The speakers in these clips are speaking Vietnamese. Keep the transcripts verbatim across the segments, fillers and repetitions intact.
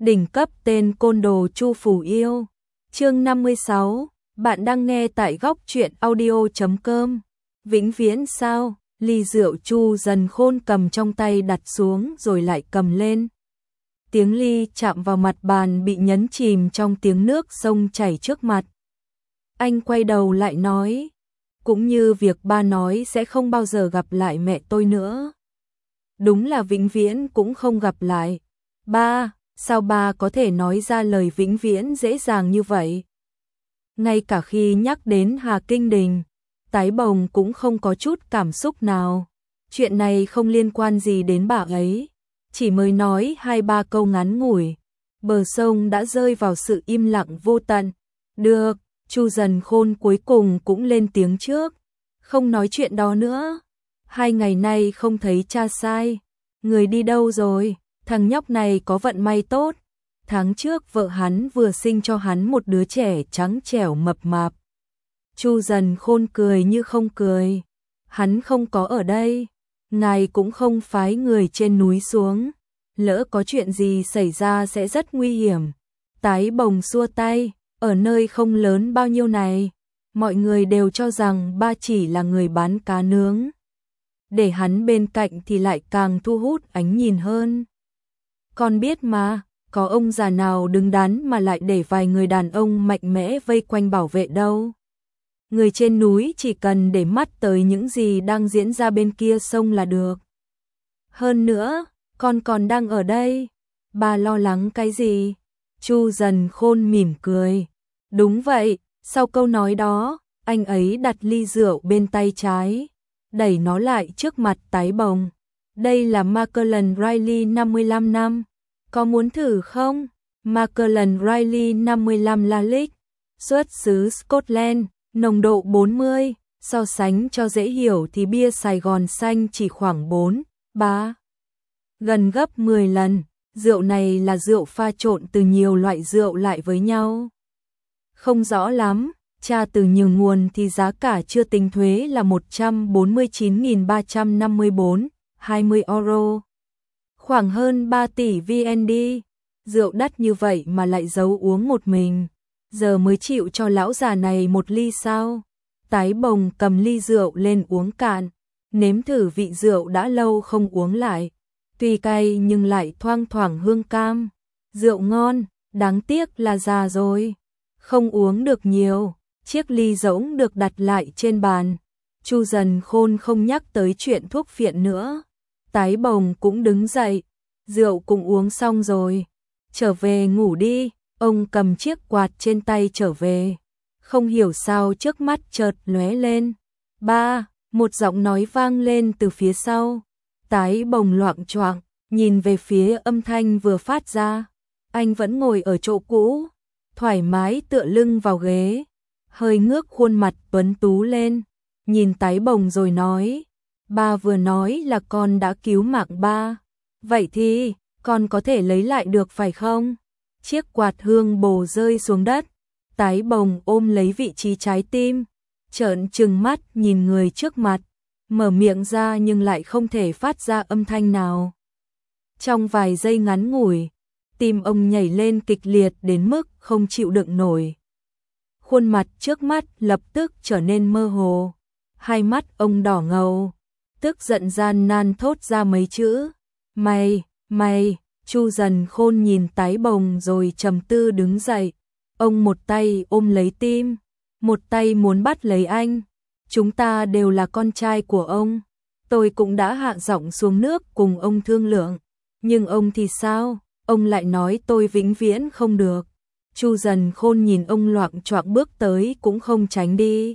Đỉnh cấp tên côn đồ Chu Phủ Yêu. Chương năm mươi sáu, bạn đang nghe tại góc truyện audio chấm com. Vĩnh viễn sao? Ly rượu Chu Dần Khôn cầm trong tay đặt xuống rồi lại cầm lên. Tiếng ly chạm vào mặt bàn bị nhấn chìm trong tiếng nước sông chảy trước mặt. Anh quay đầu lại nói, cũng như việc ba nói sẽ không bao giờ gặp lại mẹ tôi nữa. Đúng là vĩnh viễn cũng không gặp lại. Ba, sao ba có thể nói ra lời vĩnh viễn dễ dàng như vậy? Ngay cả khi nhắc đến Hà Kinh Đình, Tái Bồng cũng không có chút cảm xúc nào. Chuyện này không liên quan gì đến bà ấy. Chỉ mới nói hai ba câu ngắn ngủi, bờ sông đã rơi vào sự im lặng vô tận. Được, Chu Dần Khôn cuối cùng cũng lên tiếng trước. Không nói chuyện đó nữa. Hai ngày nay không thấy cha sai. Người đi đâu rồi? Thằng nhóc này có vận may tốt. Tháng trước vợ hắn vừa sinh cho hắn một đứa trẻ trắng trẻo mập mạp. Chu Dần Khôn cười như không cười. Hắn không có ở đây. Ngài cũng không phái người trên núi xuống. Lỡ có chuyện gì xảy ra sẽ rất nguy hiểm. Tái Bồng xua tay. Ở nơi không lớn bao nhiêu này, mọi người đều cho rằng ba chỉ là người bán cá nướng. Để hắn bên cạnh thì lại càng thu hút ánh nhìn hơn. Con biết mà, có ông già nào đứng đắn mà lại để vài người đàn ông mạnh mẽ vây quanh bảo vệ đâu. Người trên núi chỉ cần để mắt tới những gì đang diễn ra bên kia sông là được. Hơn nữa, con còn đang ở đây. Ba lo lắng cái gì? Chu Dần Khôn mỉm cười. Đúng vậy, sau câu nói đó, anh ấy đặt ly rượu bên tay trái, đẩy nó lại trước mặt Tái Bồng. Đây là Macallan Riley năm mươi lăm năm. Có muốn thử không? Macallan Riley năm mươi lăm Lalique, xuất xứ Scotland, nồng độ bốn mươi, so sánh cho dễ hiểu thì bia Sài Gòn xanh chỉ khoảng bốn, ba, gần gấp mười lần. Rượu này là rượu pha trộn từ nhiều loại rượu lại với nhau. Không rõ lắm, tra từ nhiều nguồn thì giá cả chưa tính thuế là một trăm bốn mươi chín nghìn ba trăm năm mươi tư, hai mươi euro. Khoảng hơn ba tỷ vê en đê. Rượu đắt như vậy mà lại giấu uống một mình. Giờ mới chịu cho lão già này một ly sao? Tái Bồng cầm ly rượu lên uống cạn. Nếm thử vị rượu đã lâu không uống lại. Tuy cay nhưng lại thoang thoảng hương cam. Rượu ngon, đáng tiếc là già rồi. Không uống được nhiều. Chiếc ly rỗng được đặt lại trên bàn. Chu Dần Khôn không nhắc tới chuyện thuốc phiện nữa. Tái Bồng cũng đứng dậy. Rượu cũng uống xong rồi. Trở về ngủ đi. Ông cầm chiếc quạt trên tay trở về. Không hiểu sao trước mắt chợt lóe lên. Ba, một giọng nói vang lên từ phía sau. Tái Bồng loạng choạng, nhìn về phía âm thanh vừa phát ra. Anh vẫn ngồi ở chỗ cũ, thoải mái tựa lưng vào ghế, hơi ngước khuôn mặt tuấn tú lên, nhìn Tái Bồng rồi nói, ba vừa nói là con đã cứu mạng ba, vậy thì con có thể lấy lại được phải không? Chiếc quạt hương bồ rơi xuống đất, Tái Bồng ôm lấy vị trí trái tim, trợn trừng mắt nhìn người trước mặt, mở miệng ra nhưng lại không thể phát ra âm thanh nào. Trong vài giây ngắn ngủi, tim ông nhảy lên kịch liệt đến mức không chịu đựng nổi. Khuôn mặt trước mắt lập tức trở nên mơ hồ, hai mắt ông đỏ ngầu, tức giận gian nan thốt ra mấy chữ. Mày, mày, Chu Dần Khôn nhìn Tái Bồng rồi trầm tư đứng dậy. Ông một tay ôm lấy tim, một tay muốn bắt lấy anh. Chúng ta đều là con trai của ông. Tôi cũng đã hạ giọng xuống nước cùng ông thương lượng. Nhưng ông thì sao? Ông lại nói tôi vĩnh viễn không được. Chu Dần Khôn nhìn ông loạng choạng bước tới cũng không tránh đi.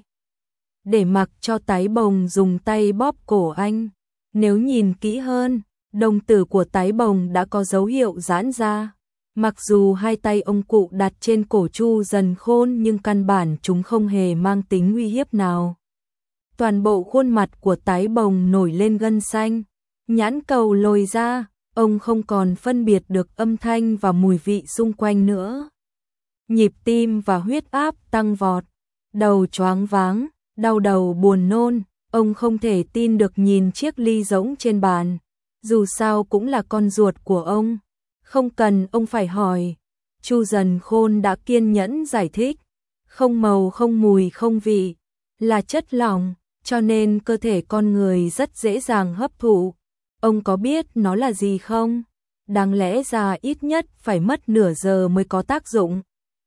Để mặc cho Tái Bồng dùng tay bóp cổ anh. Nếu nhìn kỹ hơn, đồng tử của Tái Bồng đã có dấu hiệu giãn ra. Mặc dù hai tay ông cụ đặt trên cổ Chu Dần Khôn nhưng căn bản chúng không hề mang tính uy hiếp nào. Toàn bộ khuôn mặt của Tái Bồng nổi lên gân xanh, nhãn cầu lồi ra, ông không còn phân biệt được âm thanh và mùi vị xung quanh nữa. Nhịp tim và huyết áp tăng vọt, đầu choáng váng, đau đầu buồn nôn, ông không thể tin được nhìn chiếc ly rỗng trên bàn, dù sao cũng là con ruột của ông, Không cần ông phải hỏi. Chu Dần Khôn đã kiên nhẫn giải thích. Không màu không mùi không vị, là chất lỏng, cho nên cơ thể con người rất dễ dàng hấp thụ. Ông có biết nó là gì không? Đáng lẽ ra ít nhất phải mất nửa giờ mới có tác dụng.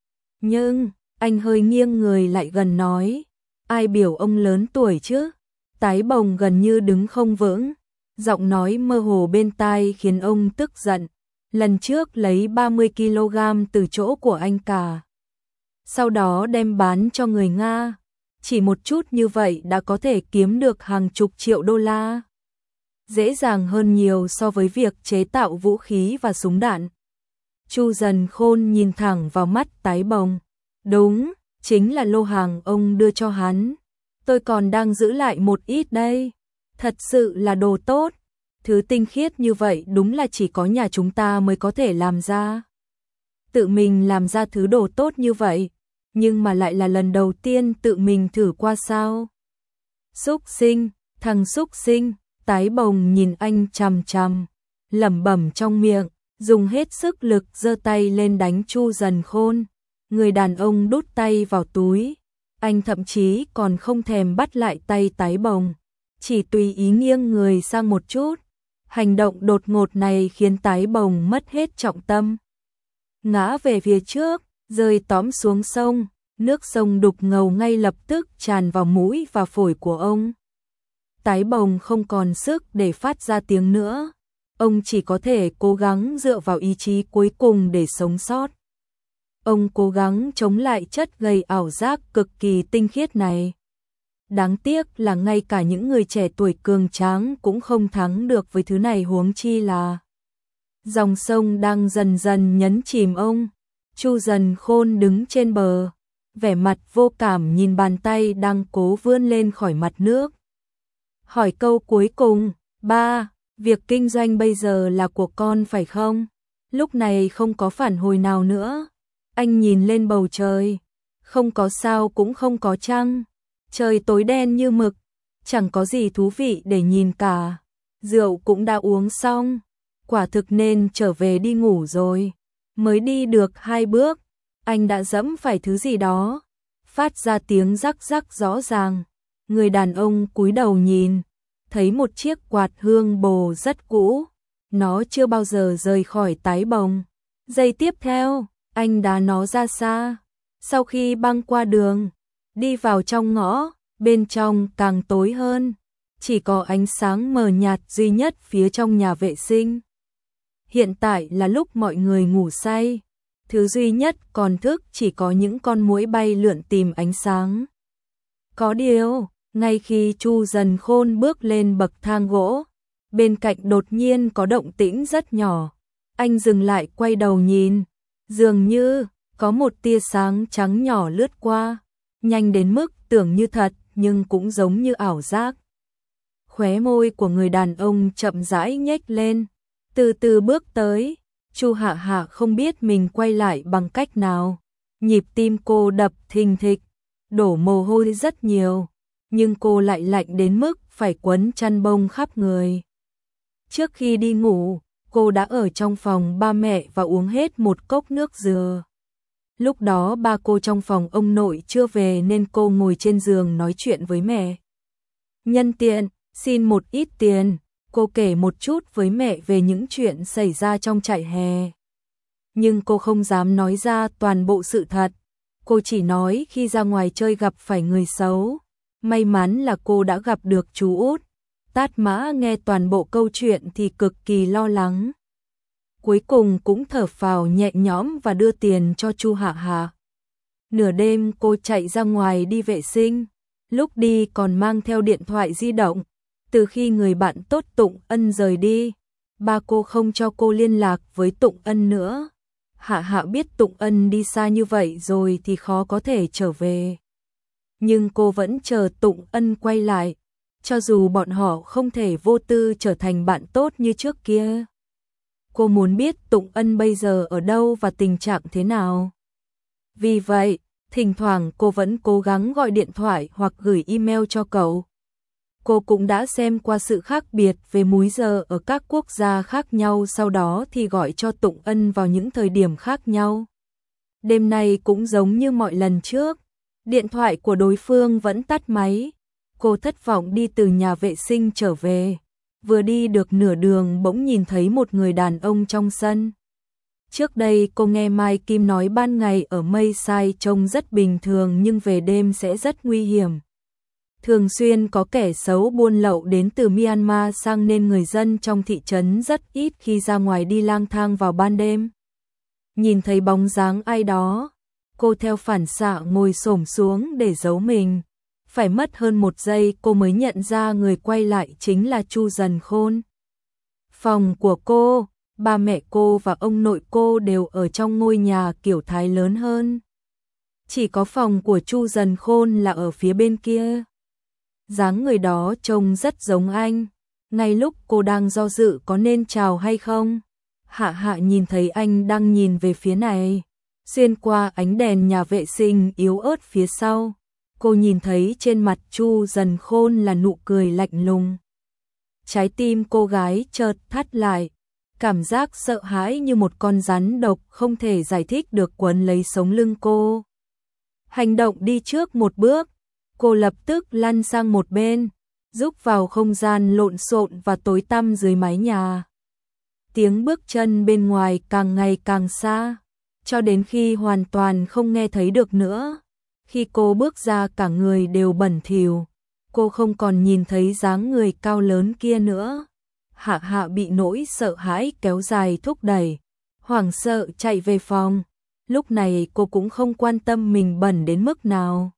Nhưng, anh hơi nghiêng người lại gần nói, ai biểu ông lớn tuổi chứ? Tái Bồng gần như đứng không vững, giọng nói mơ hồ bên tai khiến ông tức giận. Lần trước lấy ba mươi ki lô gam từ chỗ của anh cả, sau đó đem bán cho người Nga. Chỉ một chút như vậy đã có thể kiếm được hàng chục triệu đô la. Dễ dàng hơn nhiều so với việc chế tạo vũ khí và súng đạn. Chu Dần Khôn nhìn thẳng vào mắt Tái Bồng. Đúng, chính là lô hàng ông đưa cho hắn. Tôi còn đang giữ lại một ít đây. Thật sự là đồ tốt. Thứ tinh khiết như vậy đúng là chỉ có nhà chúng ta mới có thể làm ra. Tự mình làm ra thứ đồ tốt như vậy, nhưng mà lại là lần đầu tiên tự mình thử qua sao. Xúc sinh, thằng xúc sinh. Tái Bồng nhìn anh chằm chằm, lẩm bẩm trong miệng, dùng hết sức lực giơ tay lên đánh Chu Dần Khôn. Người đàn ông đút tay vào túi, anh thậm chí còn không thèm bắt lại tay Tái Bồng, chỉ tùy ý nghiêng người sang một chút. Hành động đột ngột này khiến Tái Bồng mất hết trọng tâm, ngã về phía trước, rơi tóm xuống sông. Nước sông đục ngầu ngay lập tức tràn vào mũi và phổi của ông. Tái Bồng không còn sức để phát ra tiếng nữa. Ông chỉ có thể cố gắng dựa vào ý chí cuối cùng để sống sót. Ông cố gắng chống lại chất gây ảo giác cực kỳ tinh khiết này. Đáng tiếc là ngay cả những người trẻ tuổi cường tráng cũng không thắng được với thứ này, huống chi là dòng sông đang dần dần nhấn chìm ông. Chu Dần Khôn đứng trên bờ, vẻ mặt vô cảm nhìn bàn tay đang cố vươn lên khỏi mặt nước. Hỏi câu cuối cùng, ba, việc kinh doanh bây giờ là của con phải không? Lúc này không có phản hồi nào nữa. Anh nhìn lên bầu trời, không có sao cũng không có trăng. Trời tối đen như mực, chẳng có gì thú vị để nhìn cả. Rượu cũng đã uống xong, quả thực nên trở về đi ngủ rồi. Mới đi được hai bước, anh đã dẫm phải thứ gì đó, phát ra tiếng rắc rắc rõ ràng. Người đàn ông cúi đầu nhìn, thấy một chiếc quạt hương bồ rất cũ, nó chưa bao giờ rời khỏi Tái Bồng. Giây tiếp theo, anh đá nó ra xa. Sau khi băng qua đường, đi vào trong ngõ, bên trong càng tối hơn, chỉ có ánh sáng mờ nhạt duy nhất phía trong nhà vệ sinh. Hiện tại là lúc mọi người ngủ say, thứ duy nhất còn thức chỉ có những con muỗi bay lượn tìm ánh sáng. Có điều, ngay khi Chu Dần Khôn bước lên bậc thang gỗ, bên cạnh đột nhiên có động tĩnh rất nhỏ. Anh dừng lại quay đầu nhìn, dường như có một tia sáng trắng nhỏ lướt qua, nhanh đến mức tưởng như thật nhưng cũng giống như ảo giác. Khóe môi của người đàn ông chậm rãi nhếch lên, từ từ bước tới. Chu Hạ Hạ không biết mình quay lại bằng cách nào, nhịp tim cô đập thình thịch, đổ mồ hôi rất nhiều, nhưng cô lại lạnh đến mức phải quấn chăn bông khắp người. Trước khi đi ngủ, cô đã ở trong phòng ba mẹ và uống hết một cốc nước dừa. Lúc đó ba cô trong phòng ông nội chưa về nên cô ngồi trên giường nói chuyện với mẹ. Nhân tiện, xin một ít tiền, cô kể một chút với mẹ về những chuyện xảy ra trong trại hè. Nhưng cô không dám nói ra toàn bộ sự thật. Cô chỉ nói khi ra ngoài chơi gặp phải người xấu. May mắn là cô đã gặp được chú Út. Tát Mã nghe toàn bộ câu chuyện thì cực kỳ lo lắng. Cuối cùng cũng thở phào nhẹ nhõm và đưa tiền cho Chu Hạ Hạ. Nửa đêm cô chạy ra ngoài đi vệ sinh, lúc đi còn mang theo điện thoại di động. Từ khi người bạn tốt Tụng Ân rời đi, ba cô không cho cô liên lạc với Tụng Ân nữa. Hạ Hạ biết Tụng Ân đi xa như vậy rồi thì khó có thể trở về. Nhưng cô vẫn chờ Tụng Ân quay lại, cho dù bọn họ không thể vô tư trở thành bạn tốt như trước kia. Cô muốn biết Tụng Ân bây giờ ở đâu và tình trạng thế nào. Vì vậy, thỉnh thoảng cô vẫn cố gắng gọi điện thoại hoặc gửi email cho cậu. Cô cũng đã xem qua sự khác biệt về múi giờ ở các quốc gia khác nhau, sau đó thì gọi cho Tụng Ân vào những thời điểm khác nhau. Đêm nay cũng giống như mọi lần trước, điện thoại của đối phương vẫn tắt máy. Cô thất vọng đi từ nhà vệ sinh trở về. Vừa đi được nửa đường bỗng nhìn thấy một người đàn ông trong sân. Trước đây cô nghe Mai Kim nói ban ngày ở Mây Sai trông rất bình thường nhưng về đêm sẽ rất nguy hiểm. Thường xuyên có kẻ xấu buôn lậu đến từ Myanmar sang nên người dân trong thị trấn rất ít khi ra ngoài đi lang thang vào ban đêm. Nhìn thấy bóng dáng ai đó, cô theo phản xạ ngồi xổm xuống để giấu mình. Phải mất hơn một giây cô mới nhận ra người quay lại chính là Chu Dần Khôn. Phòng của cô, ba mẹ cô và ông nội cô đều ở trong ngôi nhà kiểu Thái lớn hơn. Chỉ có phòng của Chu Dần Khôn là ở phía bên kia. Dáng người đó trông rất giống anh. Ngay lúc cô đang do dự có nên chào hay không, Hạ Hạ nhìn thấy anh đang nhìn về phía này. Xuyên qua ánh đèn nhà vệ sinh yếu ớt phía sau, cô nhìn thấy trên mặt Chu Dần Khôn là nụ cười lạnh lùng. Trái tim cô gái chợt thắt lại, cảm giác sợ hãi như một con rắn độc không thể giải thích được quấn lấy sống lưng cô. Hành động đi trước một bước, cô lập tức lăn sang một bên, rúc vào không gian lộn xộn và tối tăm dưới mái nhà. Tiếng bước chân bên ngoài càng ngày càng xa, cho đến khi hoàn toàn không nghe thấy được nữa. Khi cô bước ra cả người đều bẩn thỉu, cô không còn nhìn thấy dáng người cao lớn kia nữa. Hạ Hạ bị nỗi sợ hãi kéo dài thúc đẩy, hoảng sợ chạy về phòng. Lúc này cô cũng không quan tâm mình bẩn đến mức nào.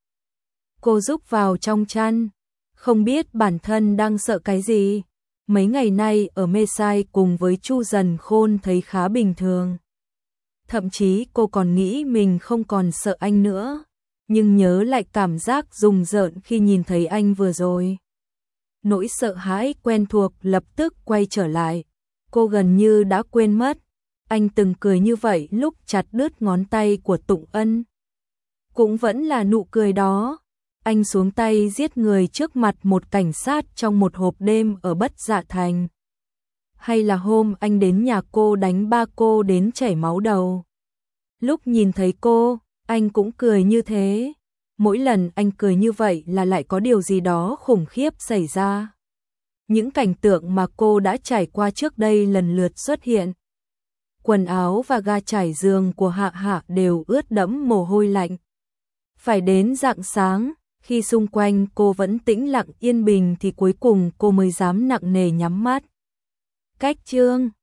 Cô rúc vào trong chăn, không biết bản thân đang sợ cái gì. Mấy ngày nay ở Mê Sai cùng với Chu Dần Khôn thấy khá bình thường. Thậm chí cô còn nghĩ mình không còn sợ anh nữa, nhưng nhớ lại cảm giác rùng rợn khi nhìn thấy anh vừa rồi. Nỗi sợ hãi quen thuộc lập tức quay trở lại. Cô gần như đã quên mất anh từng cười như vậy lúc chặt đứt ngón tay của Tụng Ân. Cũng vẫn là nụ cười đó. Anh xuống tay giết người trước mặt một cảnh sát trong một hộp đêm ở Bất Dạ Thành. Hay là hôm anh đến nhà cô đánh ba cô đến chảy máu đầu. Lúc nhìn thấy cô, anh cũng cười như thế. Mỗi lần anh cười như vậy là lại có điều gì đó khủng khiếp xảy ra. Những cảnh tượng mà cô đã trải qua trước đây lần lượt xuất hiện. Quần áo và ga trải giường của Hạ Hạ đều ướt đẫm mồ hôi lạnh. Phải đến rạng sáng, khi xung quanh cô vẫn tĩnh lặng yên bình thì cuối cùng cô mới dám nặng nề nhắm mắt. Cách chương